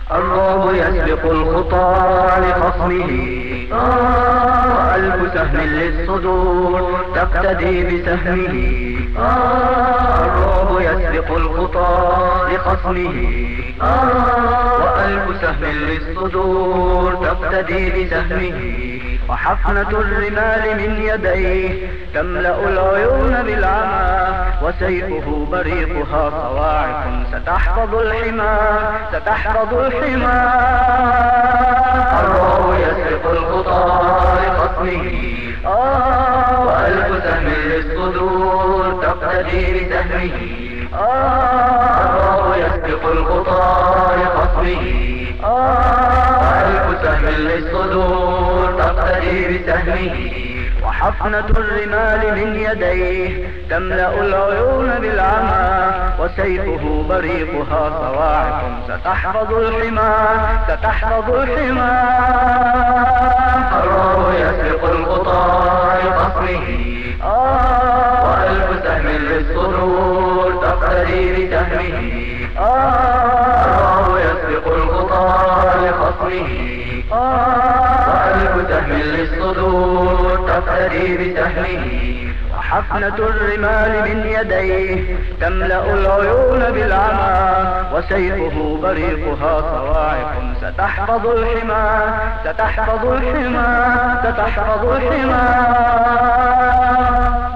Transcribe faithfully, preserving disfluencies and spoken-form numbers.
الرعب يسبق الخطى لخصمه، وألف سهم للصدور تقتدي بسهمه. الرعب يسبق الخطى لخصمه، وألف سهم للصدور تقتدي بسهمه. وحفنة الرمال من يديه تملأ العيون بالعمى، وسيفه بريقها صواعق ستحفظ الحمى، ستحفظ الحمى. الرعب يسبق الخطى لخصمه، وألف سهم للصدور تقتدي بسهمه. الرعب يسبق الخطى لخصمه، وألف سهم للصدور تقتدي بسهمه. وحفنة الرمال من يديه تملأ العيون بالعمى، وسيفه بريقها صواعق ستحفظ الحمى، ستحفظ الحمى. الرعب يسبق الخطى لخصمه، وألف سهم للصدور تقتدي بسهمه. الرعب يسبق الخطى لخصمه، وألف سهم للصدور تقتدي بسهمه. وحفنة الرمال من يديه تملأ العيون بالعمى، وسيفه بريقها صواعق ستحفظ الحمى، ستحفظ الحمى، ستحفظ الحمى.